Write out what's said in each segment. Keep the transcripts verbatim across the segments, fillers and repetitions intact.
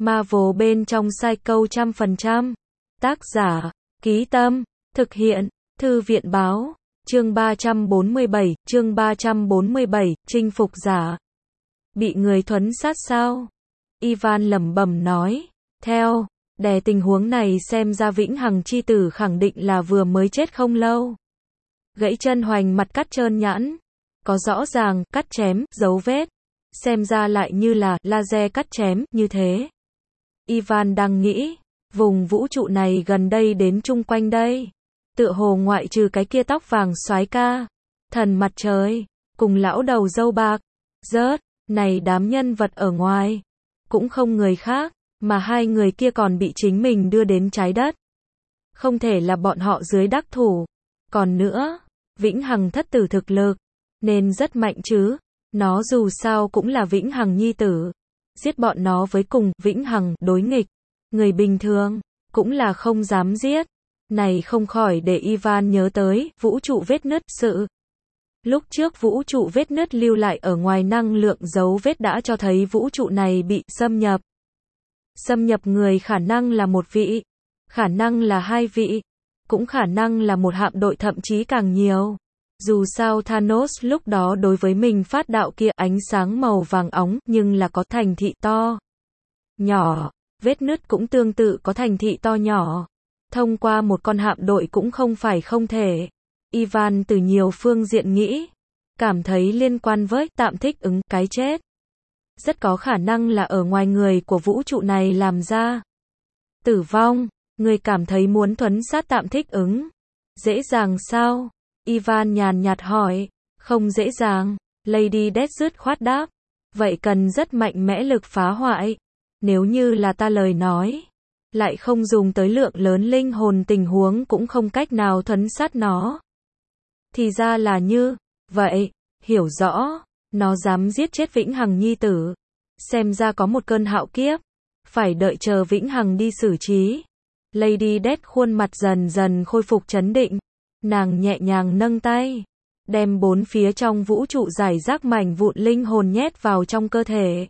Marvel bên trong sai câu trăm phần trăm. Tác giả, Ký Tâm, thực hiện, Thư viện báo, chương ba trăm bốn mươi bảy, chương ba trăm bốn mươi bảy, chinh phục giả. Bị người thuấn sát sao? Ivan lẩm bẩm nói, theo, đè tình huống này xem ra Vĩnh Hằng chi tử khẳng định là vừa mới chết không lâu. Gãy chân hoành mặt cắt trơn nhẵn, có rõ ràng, cắt chém, dấu vết. Xem ra lại như là, laser cắt chém, như thế. Ivan đang nghĩ, vùng vũ trụ này gần đây đến chung quanh đây. Tựa hồ ngoại trừ cái kia tóc vàng soái ca, thần mặt trời, cùng lão đầu râu bạc, rớt, này đám nhân vật ở ngoài. Cũng không người khác, mà hai người kia còn bị chính mình đưa đến trái đất. Không thể là bọn họ dưới đắc thủ. Còn nữa, Vĩnh Hằng thất tử thực lực, nên rất mạnh chứ. Nó dù sao cũng là Vĩnh Hằng nhi tử. Giết bọn nó với cùng Vĩnh Hằng đối nghịch. Người bình thường, cũng là không dám giết. Này không khỏi để Ivan nhớ tới vũ trụ vết nứt sự. Lúc trước vũ trụ vết nứt lưu lại ở ngoài năng lượng dấu vết đã cho thấy vũ trụ này bị xâm nhập. Xâm nhập người khả năng là một vị, khả năng là hai vị, cũng khả năng là một hạm đội thậm chí càng nhiều. Dù sao Thanos lúc đó đối với mình phát đạo kia ánh sáng màu vàng óng nhưng là có thành thị to, nhỏ, vết nứt cũng tương tự có thành thị to nhỏ. Thông qua một con hạm đội cũng không phải không thể. Ivan từ nhiều phương diện nghĩ, cảm thấy liên quan với tạm thích ứng cái chết. Rất có khả năng là ở ngoài người của vũ trụ này làm ra. Tử vong, người cảm thấy muốn thuấn sát tạm thích ứng. Dễ dàng sao? Ivan nhàn nhạt hỏi. Không dễ dàng, Lady Death dứt khoát đáp. Vậy cần rất mạnh mẽ lực phá hoại. Nếu như là ta lời nói, lại không dùng tới lượng lớn linh hồn tình huống cũng không cách nào thuấn sát nó. Thì ra là như vậy, hiểu rõ, nó dám giết chết Vĩnh Hằng nhi tử. Xem ra có một cơn hạo kiếp, phải đợi chờ Vĩnh Hằng đi xử trí. Lady Death khuôn mặt dần dần khôi phục trấn định. Nàng nhẹ nhàng nâng tay, đem bốn phía trong vũ trụ giải rác mảnh vụn linh hồn nhét vào trong cơ thể.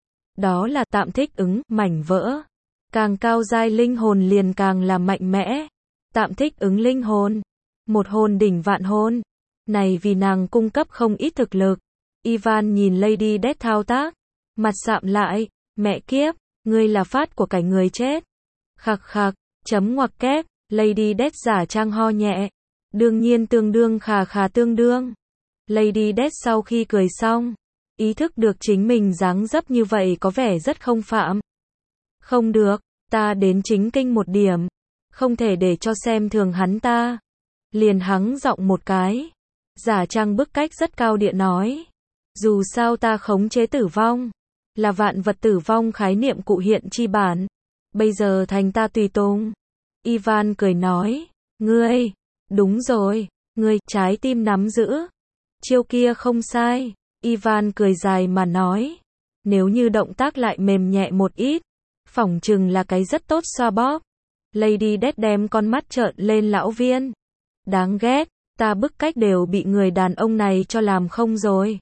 Đó là tạm thích ứng, mảnh vỡ. Càng cao giai linh hồn liền càng là mạnh mẽ. Tạm thích ứng linh hồn. Một hồn đỉnh vạn hồn. Này vì nàng cung cấp không ít thực lực. Ivan nhìn Lady Death thao tác. Mặt sạm lại. Mẹ kiếp, ngươi là phát của cái người chết. Khặc khặc, chấm ngoặc kép. Lady Death giả trang ho nhẹ. Đương nhiên tương đương khà khà tương đương. Lady Death sau khi cười xong, ý thức được chính mình dáng dấp như vậy có vẻ rất không phạm. Không được, ta đến chính kinh một điểm. Không thể để cho xem thường hắn ta. Liền hắng giọng một cái. Giả trang bức cách rất cao địa nói. Dù sao ta khống chế tử vong. Là vạn vật tử vong khái niệm cụ hiện chi bản. Bây giờ thành ta tùy tùng. Ivan cười nói. Ngươi, đúng rồi, ngươi, trái tim nắm giữ. Chiêu kia không sai. Ivan cười dài mà nói. Nếu như động tác lại mềm nhẹ một ít, phỏng chừng là cái rất tốt xoa bóp. Lady Death đem con mắt trợn lên lão viên. Đáng ghét, ta bức cách đều bị người đàn ông này cho làm không rồi.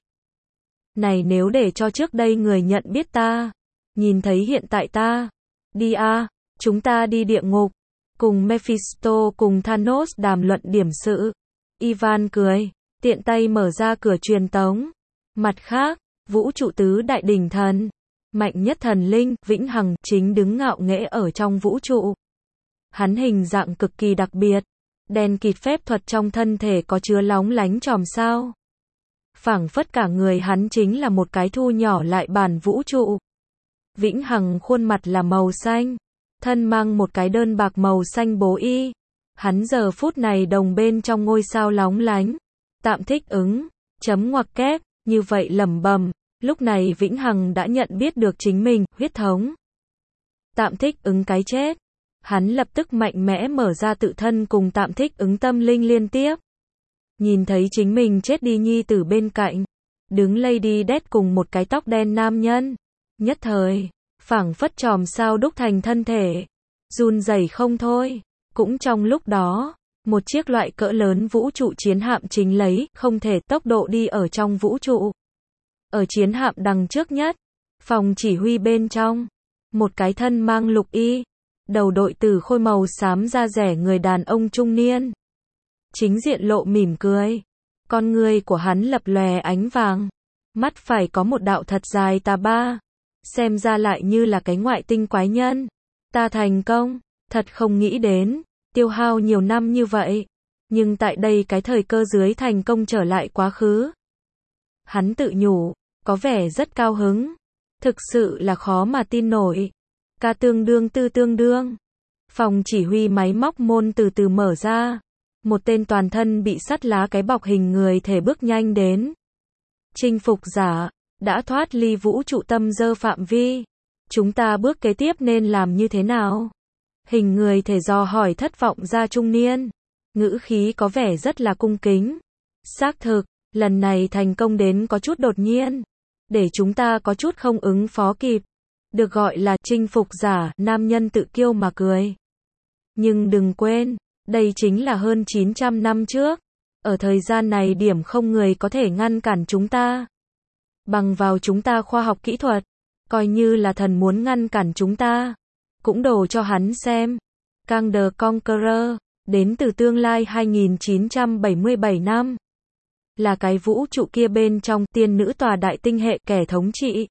Này nếu để cho trước đây người nhận biết ta, nhìn thấy hiện tại ta, đi a, chúng ta đi địa ngục, cùng Mephisto cùng Thanos đàm luận điểm sự. Ivan cười, tiện tay mở ra cửa truyền tống. Mặt khác, vũ trụ tứ đại đỉnh thần, mạnh nhất thần linh, Vĩnh Hằng, chính đứng ngạo nghễ ở trong vũ trụ. Hắn hình dạng cực kỳ đặc biệt, đen kịt phép thuật trong thân thể có chứa lóng lánh chòm sao. Phảng phất cả người hắn chính là một cái thu nhỏ lại bản vũ trụ. Vĩnh Hằng khuôn mặt là màu xanh, thân mang một cái đơn bạc màu xanh bố y. Hắn giờ phút này đồng bên trong ngôi sao lóng lánh. Tạm thích ứng, chấm ngoặc kép, như vậy lẩm bẩm. Lúc này Vĩnh Hằng đã nhận biết được chính mình, huyết thống. Tạm thích ứng cái chết. Hắn lập tức mạnh mẽ mở ra tự thân cùng tạm thích ứng tâm linh liên tiếp. Nhìn thấy chính mình chết đi nhi tử bên cạnh. Đứng Lady Death cùng một cái tóc đen nam nhân. Nhất thời, phảng phất chòm sao đúc thành thân thể. Run rẩy không thôi. Cũng trong lúc đó, một chiếc loại cỡ lớn vũ trụ chiến hạm chính lấy không thể tốc độ đi ở trong vũ trụ. Ở chiến hạm đằng trước nhất, phòng chỉ huy bên trong, Một cái thân mang lục y, đầu đội từ khôi màu xám da rẻ người đàn ông trung niên. Chính diện lộ mỉm cười. Con người của hắn lập lòe ánh vàng. Mắt phải có một đạo thật dài tà ba. Xem ra lại như là cái ngoại tinh quái nhân. Ta thành công. Thật không nghĩ đến. Tiêu hao nhiều năm như vậy. Nhưng tại đây cái thời cơ dưới thành công trở lại quá khứ. Hắn tự nhủ. Có vẻ rất cao hứng. Thực sự là khó mà tin nổi. Ca tương đương tư tương đương. Phòng chỉ huy máy móc môn từ từ mở ra. Một tên toàn thân bị sắt lá cái bọc hình người thể bước nhanh đến. Chinh phục giả, đã thoát ly vũ trụ tâm dơ phạm vi. Chúng ta bước kế tiếp nên làm như thế nào? Hình người thể dò hỏi thất vọng ra trung niên. Ngữ khí có vẻ rất là cung kính. Xác thực, lần này thành công đến có chút đột nhiên. Để chúng ta có chút không ứng phó kịp. Được gọi là chinh phục giả, nam nhân tự kiêu mà cười. Nhưng đừng quên, đây chính là hơn chín trăm năm trước. Ở thời gian này điểm không người có thể ngăn cản chúng ta. Bằng vào chúng ta khoa học kỹ thuật, coi như là thần muốn ngăn cản chúng ta. Cũng đổ cho hắn xem. Kang the Conqueror, đến từ tương lai hai nghìn chín trăm bảy mươi bảy năm. Là cái vũ trụ kia bên trong tiên nữ tòa đại tinh hệ kẻ thống trị.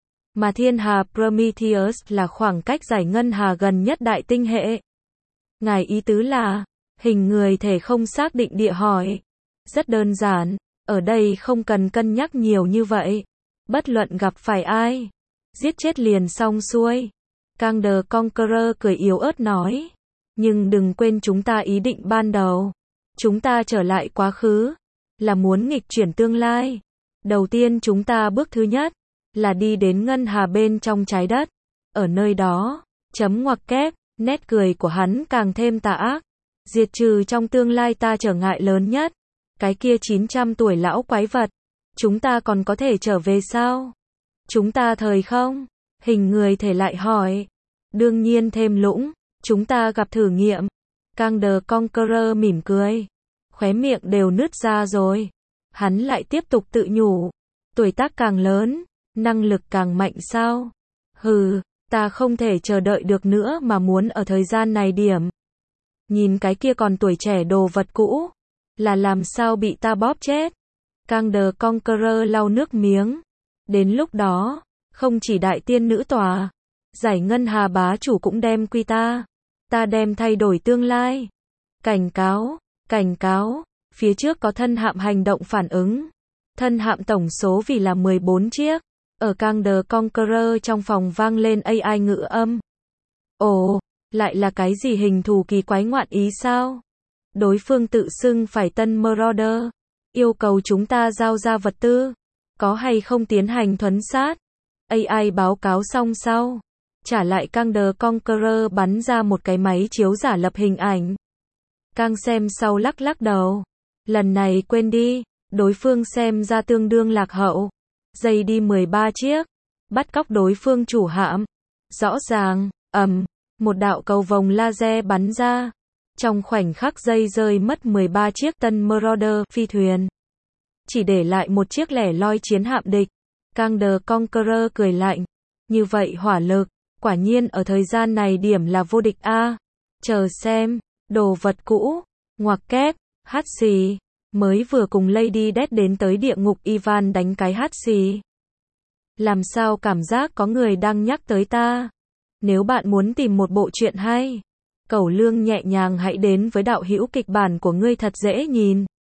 Mà thiên hà Prometheus là khoảng cách giải ngân hà gần nhất đại tinh hệ. Ngài ý tứ là, hình người thể không xác định địa hỏi. Rất đơn giản, ở đây không cần cân nhắc nhiều như vậy. Bất luận gặp phải ai, giết chết liền xong xuôi. Kang the Conqueror cười yếu ớt nói. Nhưng đừng quên chúng ta ý định ban đầu. Chúng ta trở lại quá khứ, là muốn nghịch chuyển tương lai. Đầu tiên chúng ta bước thứ nhất, là đi đến ngân hà bên trong trái đất. Ở nơi đó, chấm ngoặc kép, nét cười của hắn càng thêm tà ác. Diệt trừ trong tương lai ta trở ngại lớn nhất. Cái kia chín trăm tuổi lão quái vật. Chúng ta còn có thể trở về sao? Chúng ta thời không? Hình người thể lại hỏi. Đương nhiên thêm lũng. Chúng ta gặp thử nghiệm. Kang the Conqueror mỉm cười. Khóe miệng đều nứt ra rồi. Hắn lại tiếp tục tự nhủ. Tuổi tác càng lớn, năng lực càng mạnh sao? Hừ, ta không thể chờ đợi được nữa mà muốn ở thời gian này điểm. Nhìn cái kia còn tuổi trẻ đồ vật cũ. Là làm sao bị ta bóp chết? Kang the Conqueror lau nước miếng. Đến lúc đó, không chỉ đại tiên nữ tòa, giải ngân hà bá chủ cũng đem quy ta. Ta đem thay đổi tương lai. Cảnh cáo, cảnh cáo, phía trước có thân hạm hành động phản ứng. Thân hạm tổng số vì là mười bốn chiếc. Ở Kang the Conqueror trong phòng vang lên a i ngữ âm. Ồ, lại là cái gì hình thù kỳ quái ngoạn ý sao? Đối phương tự xưng phải tân Marauder. Yêu cầu chúng ta giao ra vật tư. Có hay không tiến hành thuấn sát? a i báo cáo xong sau. Trả lại Kang the Conqueror bắn ra một cái máy chiếu giả lập hình ảnh. Kang xem sau lắc lắc đầu. Lần này quên đi, đối phương xem ra tương đương lạc hậu. Dây đi mười ba chiếc. Bắt cóc đối phương chủ hạm. Rõ ràng, ầm, một đạo cầu vồng laser bắn ra. Trong khoảnh khắc dây rơi mất mười ba chiếc tân Marauder phi thuyền. Chỉ để lại một chiếc lẻ loi chiến hạm địch. Kang the Conqueror cười lạnh. Như vậy hỏa lực, quả nhiên ở thời gian này điểm là vô địch a. Chờ xem, đồ vật cũ, ngoặc kép, hát xì. Mới vừa cùng Lady Death đến tới địa ngục Ivan đánh cái hát xì. Làm sao cảm giác có người đang nhắc tới ta? Nếu bạn muốn tìm một bộ truyện hay, Cẩu Lương nhẹ nhàng hãy đến với đạo hữu kịch bản của ngươi thật dễ nhìn.